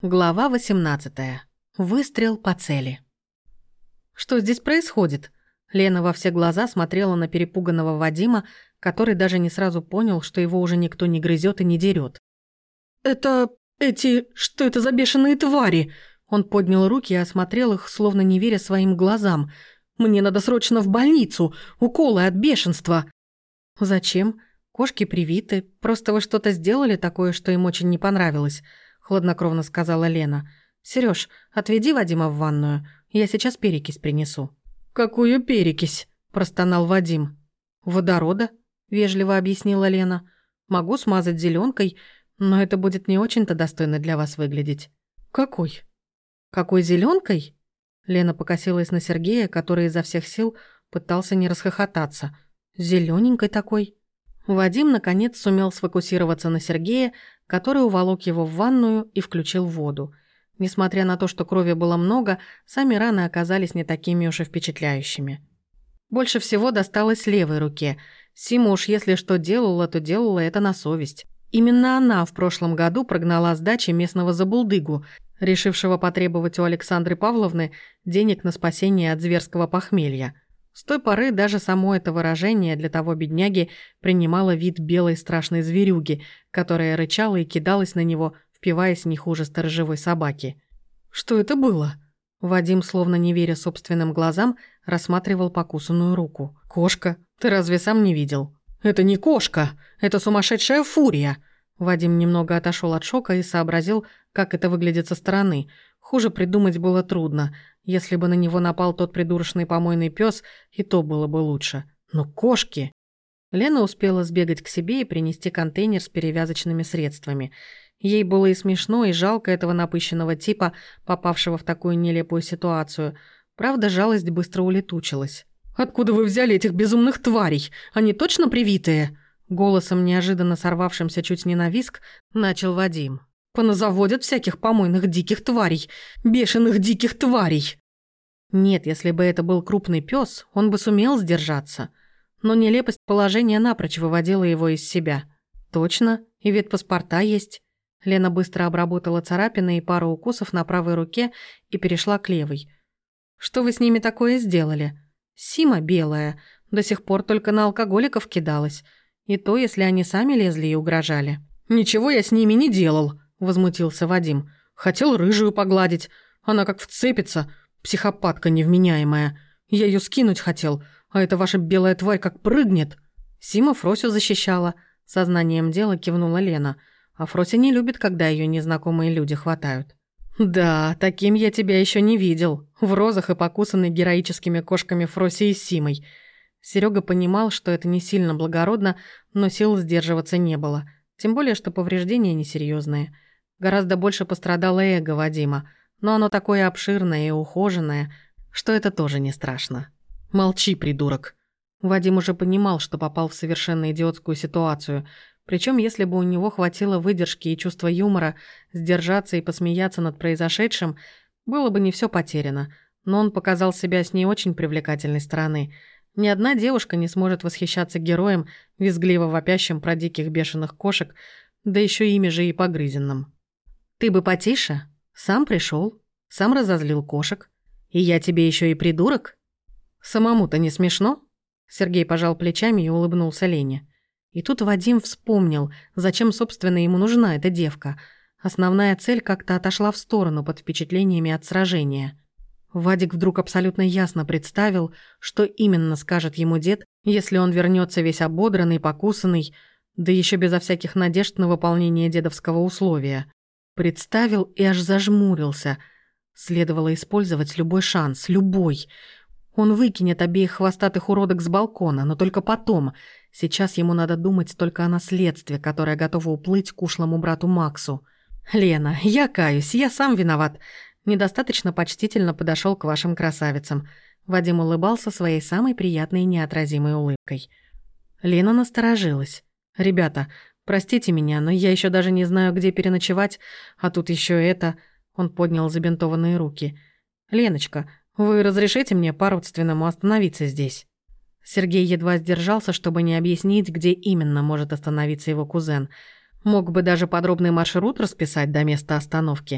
Глава 18. Выстрел по цели. Что здесь происходит? Лена во все глаза смотрела на перепуганного Вадима, который даже не сразу понял, что его уже никто не грызет и не дерет. Что это за бешеные твари?» Он поднял руки и осмотрел их, словно не веря своим глазам. «Мне надо срочно в больницу! Уколы от бешенства!» «Зачем? Кошки привиты. Просто вы что-то сделали такое, что им очень не понравилось», — хладнокровно сказала Лена. «Серёж, отведи Вадима в ванную. Я сейчас перекись принесу». «Какую перекись?» – простонал Вадим. «Водорода», – вежливо объяснила Лена. «Могу смазать зеленкой, но это будет не очень-то достойно для вас выглядеть». «Какой?» «Какой зеленкой? Лена покосилась на Сергея, который изо всех сил пытался не расхохотаться. «Зелёненькой такой». Вадим, наконец, сумел сфокусироваться на Сергее, который уволок его в ванную и включил воду. Несмотря на то, что крови было много, сами раны оказались не такими уж и впечатляющими. Больше всего досталось левой руке. Сима уж если что делала, то делала это на совесть. Именно она в прошлом году прогнала с дачи местного забулдыгу, решившего потребовать у Александры Павловны денег на спасение от зверского похмелья. С той поры даже само это выражение для того бедняги принимало вид белой страшной зверюги, которая рычала и кидалась на него, впиваясь не хуже сторожевой собаки. «Что это было?» Вадим, словно не веря собственным глазам, рассматривал покусанную руку. «Кошка? Ты разве сам не видел?» «Это не кошка! Это сумасшедшая фурия!» Вадим немного отошел от шока и сообразил, как это выглядит со стороны. Хуже придумать было трудно. Если бы на него напал тот придурочный помойный пес, и то было бы лучше. Но кошки... Лена успела сбегать к себе и принести контейнер с перевязочными средствами. Ей было и смешно, и жалко этого напыщенного типа, попавшего в такую нелепую ситуацию. Правда, жалость быстро улетучилась. «Откуда вы взяли этих безумных тварей? Они точно привитые?» Голосом, неожиданно сорвавшимся чуть не на визг, начал Вадим. «Поназаводят всяких помойных диких тварей, бешеных диких тварей!» Нет, если бы это был крупный пес, он бы сумел сдержаться. Но нелепость положения напрочь выводила его из себя. «Точно, и ветпаспорта есть». Лена быстро обработала царапины и пару укусов на правой руке и перешла к левой. «Что вы с ними такое сделали?» «Сима белая, до сих пор только на алкоголиков кидалась. И то, если они сами лезли и угрожали». «Ничего я с ними не делал», – возмутился Вадим. «Хотел рыжую погладить. Она как вцепится, психопатка невменяемая. Я ее скинуть хотел, а эта ваша белая тварь как прыгнет». Сима Фросю защищала. Сознанием дела кивнула Лена. А Фрося не любит, когда ее незнакомые люди хватают. «Да, таким я тебя еще не видел. В розах и покусанной героическими кошками Фросей и Симой». Серега понимал, что это не сильно благородно, но сил сдерживаться не было. Тем более, что повреждения несерьезные. Гораздо больше пострадало эго Вадима, но оно такое обширное и ухоженное, что это тоже не страшно. «Молчи, придурок». Вадим уже понимал, что попал в совершенно идиотскую ситуацию. Причем, если бы у него хватило выдержки и чувства юмора сдержаться и посмеяться над произошедшим, было бы не все потеряно. Но он показал себя с не очень привлекательной стороны. Ни одна девушка не сможет восхищаться героем, визгливо вопящим про диких бешеных кошек, да еще ими же и погрызенным. «Ты бы потише? Сам пришел, сам разозлил кошек. И я тебе еще и придурок? Самому-то не смешно?» Сергей пожал плечами и улыбнулся Лене. И тут Вадим вспомнил, зачем, собственно, ему нужна эта девка. Основная цель как-то отошла в сторону под впечатлениями от сражения. Вадик вдруг абсолютно ясно представил, что именно скажет ему дед, если он вернется весь ободранный, покусанный, да еще безо всяких надежд на выполнение дедовского условия. Представил и аж зажмурился. Следовало использовать любой шанс, любой. Он выкинет обеих хвостатых уродок с балкона, но только потом. Сейчас ему надо думать только о наследстве, которое готово уплыть к ушлому брату Максу. «Лена, я каюсь, я сам виноват. Недостаточно почтительно подошел к вашим красавицам». Вадим улыбался своей самой приятной и неотразимой улыбкой. Лена насторожилась. «Ребята, простите меня, но я еще даже не знаю, где переночевать, а тут еще это...» Он поднял забинтованные руки. «Леночка, вы разрешите мне по-родственному остановиться здесь?» Сергей едва сдержался, чтобы не объяснить, где именно может остановиться его кузен. Мог бы даже подробный маршрут расписать до места остановки.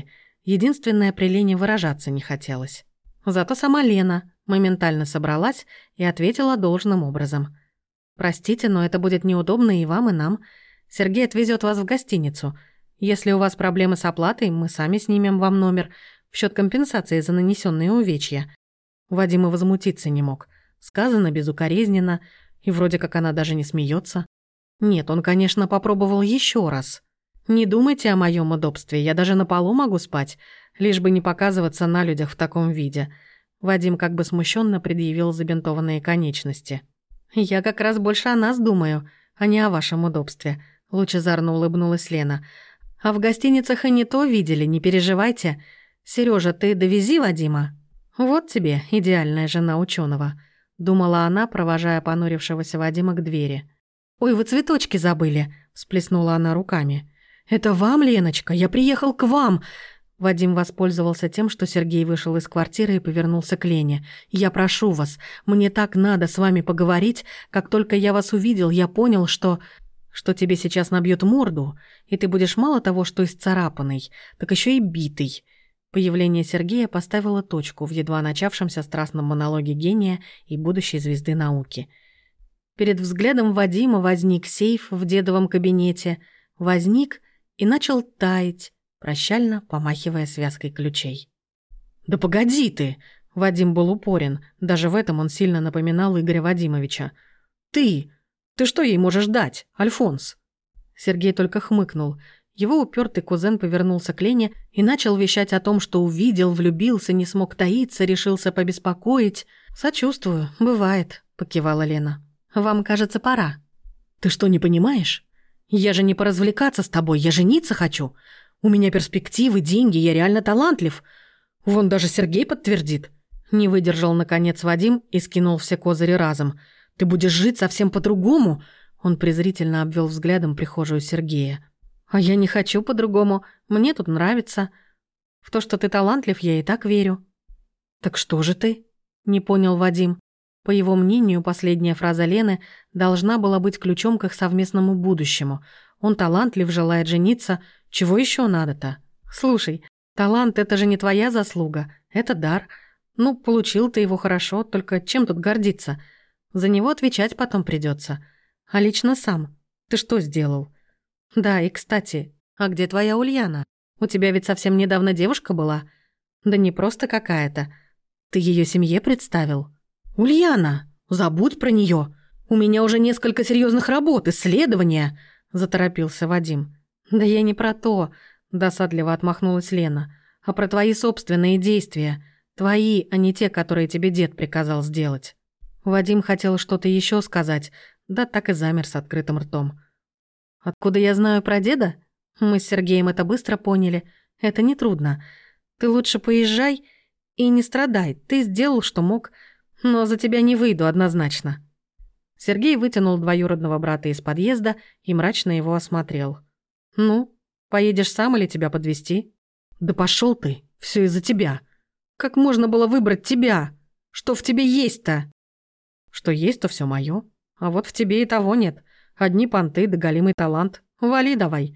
Единственное, при Лене выражаться не хотелось. Зато сама Лена моментально собралась и ответила должным образом. «Простите, но это будет неудобно и вам, и нам. Сергей отвезет вас в гостиницу. Если у вас проблемы с оплатой, мы сами снимем вам номер в счет компенсации за нанесенные увечья». Вадим и возмутиться не мог. Сказано безукоризненно, и вроде как она даже не смеется. Нет, он, конечно, попробовал еще раз. «Не думайте о моем удобстве, я даже на полу могу спать, лишь бы не показываться на людях в таком виде». Вадим как бы смущенно предъявил забинтованные конечности. «Я как раз больше о нас думаю, а не о вашем удобстве», — лучезарно улыбнулась Лена. «А в гостиницах и не то видели, не переживайте. Сережа, ты довези Вадима». «Вот тебе идеальная жена ученого, думала она, провожая понурившегося Вадима к двери. «Ой, вы цветочки забыли», — всплеснула она руками. «Это вам, Леночка? Я приехал к вам!» Вадим воспользовался тем, что Сергей вышел из квартиры и повернулся к Лене. «Я прошу вас, мне так надо с вами поговорить. Как только я вас увидел, я понял, что тебе сейчас набьют морду, и ты будешь мало того, что исцарапанный, так еще и битый». Появление Сергея поставило точку в едва начавшемся страстном монологе гения и будущей звезды науки. Перед взглядом Вадима возник сейф в дедовом кабинете. Возник и начал таять, прощально помахивая связкой ключей. «Да погоди ты!» Вадим был упорен. Даже в этом он сильно напоминал Игоря Вадимовича. «Ты что ей можешь дать, Альфонс?» Сергей только хмыкнул. Его упертый кузен повернулся к Лене и начал вещать о том, что увидел, влюбился, не смог таиться, решился побеспокоить. «Сочувствую, бывает», — покивала Лена. «Вам, кажется, пора». «Ты что, не понимаешь? Я же не поразвлекаться с тобой, я жениться хочу. У меня перспективы, деньги, я реально талантлив. Вон даже Сергей подтвердит». Не выдержал, наконец, Вадим и скинул все козыри разом. «Ты будешь жить совсем по-другому?» Он презрительно обвел взглядом прихожую Сергея. «А я не хочу по-другому. Мне тут нравится. В то, что ты талантлив, я и так верю». «Так что же ты?» – не понял Вадим. По его мнению, последняя фраза Лены должна была быть ключом к их совместному будущему. Он талантлив, желает жениться. Чего еще надо-то? «Слушай, талант – это же не твоя заслуга. Это дар. Ну, получил ты его хорошо, только чем тут гордиться? За него отвечать потом придется. А лично сам. Ты что сделал?» «Да, и кстати, а где твоя Ульяна? У тебя ведь совсем недавно девушка была? Да не просто какая-то. Ты ее семье представил?» «Ульяна! Забудь про нее. У меня уже несколько серьезных работ, исследования!» – заторопился Вадим. «Да я не про то», – досадливо отмахнулась Лена, «а про твои собственные действия. Твои, а не те, которые тебе дед приказал сделать». Вадим хотел что-то еще сказать, да так и замер с открытым ртом. «Откуда я знаю про деда? Мы с Сергеем это быстро поняли. Это нетрудно. Ты лучше поезжай и не страдай. Ты сделал, что мог, но за тебя не выйду однозначно». Сергей вытянул двоюродного брата из подъезда и мрачно его осмотрел. «Ну, поедешь сам или тебя подвезти?» «Да пошел ты, все из-за тебя. Как можно было выбрать тебя? Что в тебе есть-то?» «Что есть, то все мое. А вот в тебе и того нет. Одни понты да голимый талант. Вали давай.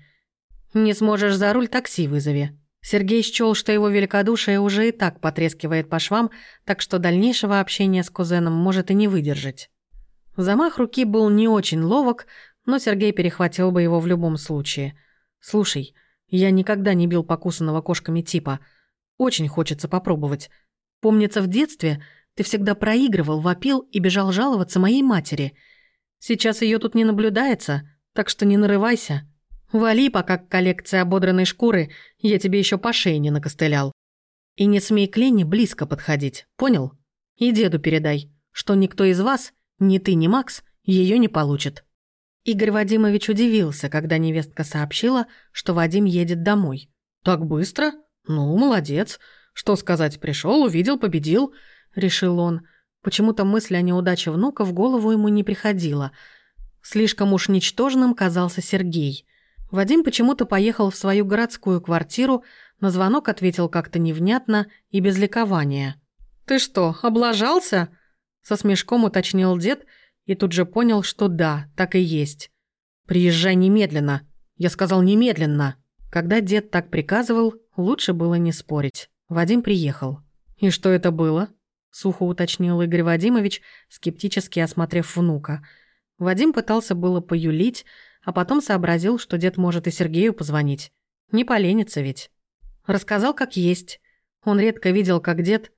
Не сможешь за руль, такси вызови». Сергей счёл, что его великодушие уже и так потрескивает по швам, так что дальнейшего общения с кузеном может и не выдержать. Замах руки был не очень ловок, но Сергей перехватил бы его в любом случае. «Слушай, я никогда не бил покусанного кошками типа. Очень хочется попробовать. Помнится, в детстве ты всегда проигрывал, вопил и бежал жаловаться моей матери. Сейчас ее тут не наблюдается, так что не нарывайся. Вали, пока коллекция ободранной шкуры я тебе еще по шее не накостылял. И не смей к Лене близко подходить, понял? И деду передай, что никто из вас, ни ты, ни Макс, ее не получит». Игорь Вадимович удивился, когда невестка сообщила, что Вадим едет домой. «Так быстро? Ну, молодец. Что сказать, пришел, увидел, победил», — решил он. Почему-то мысль о неудаче внука в голову ему не приходила. Слишком уж ничтожным казался Сергей. Вадим почему-то поехал в свою городскую квартиру, на звонок ответил как-то невнятно и без ликования. «Ты что, облажался?» — со смешком уточнил дед и тут же понял, что да, так и есть. «Приезжай немедленно!» — я сказал немедленно. Когда дед так приказывал, лучше было не спорить. Вадим приехал. «И что это было?» – сухо уточнил Игорь Вадимович, скептически осмотрев внука. Вадим пытался было поюлить, а потом сообразил, что дед может и Сергею позвонить. Не поленится ведь. Рассказал, как есть. Он редко видел, как дед...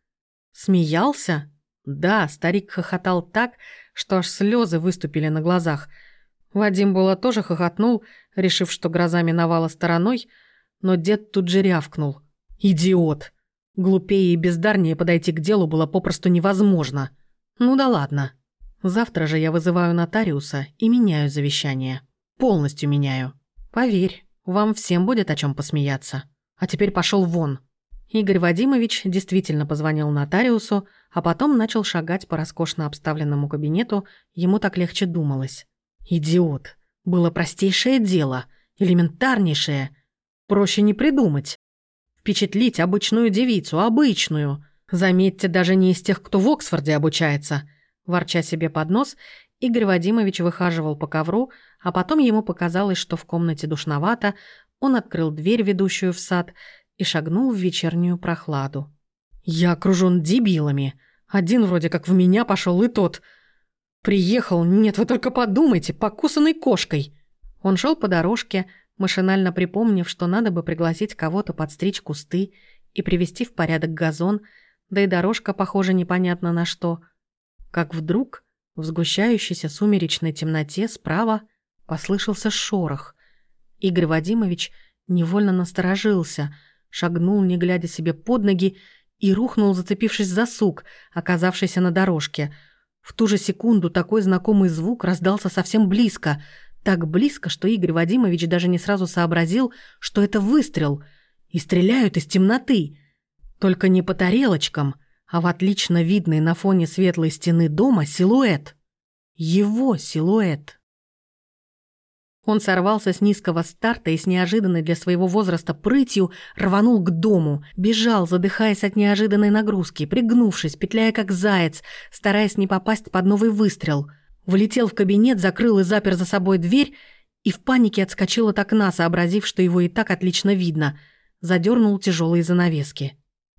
Смеялся? Да, старик хохотал так, что аж слезы выступили на глазах. Вадим было тоже хохотнул, решив, что гроза миновала стороной, но дед тут же рявкнул. «Идиот!» Глупее и бездарнее подойти к делу было попросту невозможно. Ну да ладно. Завтра же я вызываю нотариуса и меняю завещание. Полностью меняю. Поверь, вам всем будет о чем посмеяться. А теперь пошел вон. Игорь Вадимович действительно позвонил нотариусу, а потом начал шагать по роскошно обставленному кабинету, ему так легче думалось. Идиот. Было простейшее дело, элементарнейшее. Проще не придумать. Впечатлить обычную девицу, обычную. Заметьте, даже не из тех, кто в Оксфорде обучается. Ворча себе под нос, Игорь Вадимович выхаживал по ковру, а потом ему показалось, что в комнате душновато, он открыл дверь, ведущую в сад, и шагнул в вечернюю прохладу. «Я окружён дебилами. Один вроде как в меня пошёл, и тот. Приехал, нет, вы только подумайте, покусанной кошкой». Он шёл по дорожке, машинально припомнив, что надо бы пригласить кого-то подстричь кусты и привести в порядок газон, да и дорожка похожа непонятно на что. Как вдруг в сгущающейся сумеречной темноте справа послышался шорох. Игорь Вадимович невольно насторожился, шагнул, не глядя себе под ноги, и рухнул, зацепившись за сук, оказавшийся на дорожке. В ту же секунду такой знакомый звук раздался совсем близко, так близко, что Игорь Вадимович даже не сразу сообразил, что это выстрел, и стреляют из темноты. Только не по тарелочкам, а в отлично видный на фоне светлой стены дома силуэт. Его силуэт. Он сорвался с низкого старта и с неожиданной для своего возраста прытью рванул к дому, бежал, задыхаясь от неожиданной нагрузки, пригнувшись, петляя как заяц, стараясь не попасть под новый выстрел. Влетел в кабинет, закрыл и запер за собой дверь и в панике отскочил от окна, сообразив, что его и так отлично видно. Задернул тяжелые занавески.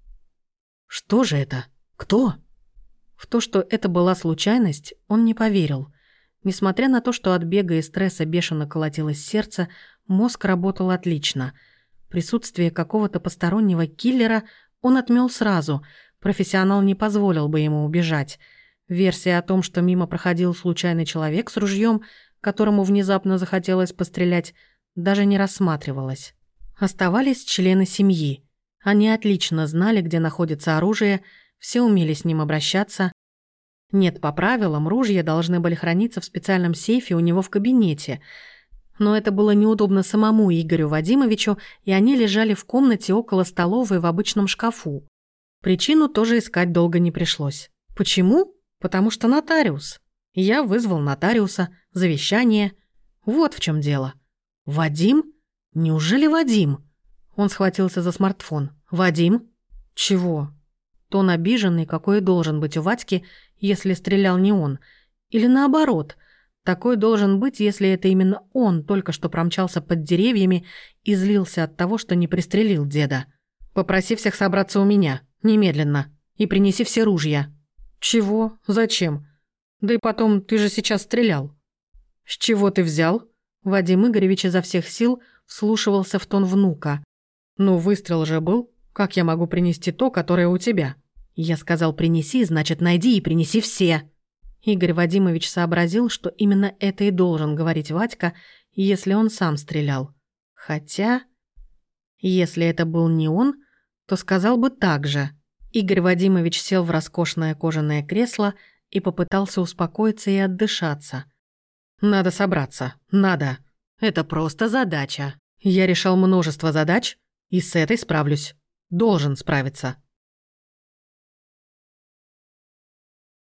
Что же это? Кто? В то, что это была случайность, он не поверил. Несмотря на то, что от бега и стресса бешено колотилось сердце, мозг работал отлично. Присутствие какого-то постороннего киллера он отмёл сразу. Профессионал не позволил бы ему убежать. Версия о том, что мимо проходил случайный человек с ружьем, которому внезапно захотелось пострелять, даже не рассматривалась. Оставались члены семьи. Они отлично знали, где находится оружие, все умели с ним обращаться. Нет, по правилам, ружья должны были храниться в специальном сейфе у него в кабинете. Но это было неудобно самому Игорю Вадимовичу, и они лежали в комнате около столовой в обычном шкафу. Причину тоже искать долго не пришлось. Почему? Потому что нотариус. Я вызвал нотариуса, завещание. Вот в чем дело. Вадим? Неужели Вадим? Он схватился за смартфон. Вадим? Чего? Тон обиженный, какой и должен быть у Вадьки, если стрелял не он. Или наоборот, такой должен быть, если это именно он только что промчался под деревьями и злился от того, что не пристрелил деда. «Попроси всех собраться у меня, немедленно, и принеси все ружья». «Чего? Зачем? Да и потом, ты же сейчас стрелял». «С чего ты взял?» Вадим Игоревич изо всех сил вслушивался в тон внука. «Ну, выстрел же был. Как я могу принести то, которое у тебя?» «Я сказал, принеси, значит, найди и принеси все». Игорь Вадимович сообразил, что именно это и должен говорить Вадька, если он сам стрелял. Хотя, если это был не он, то сказал бы так же. Игорь Вадимович сел в роскошное кожаное кресло и попытался успокоиться и отдышаться. «Надо собраться, надо. Это просто задача. Я решал множество задач, и с этой справлюсь. Должен справиться.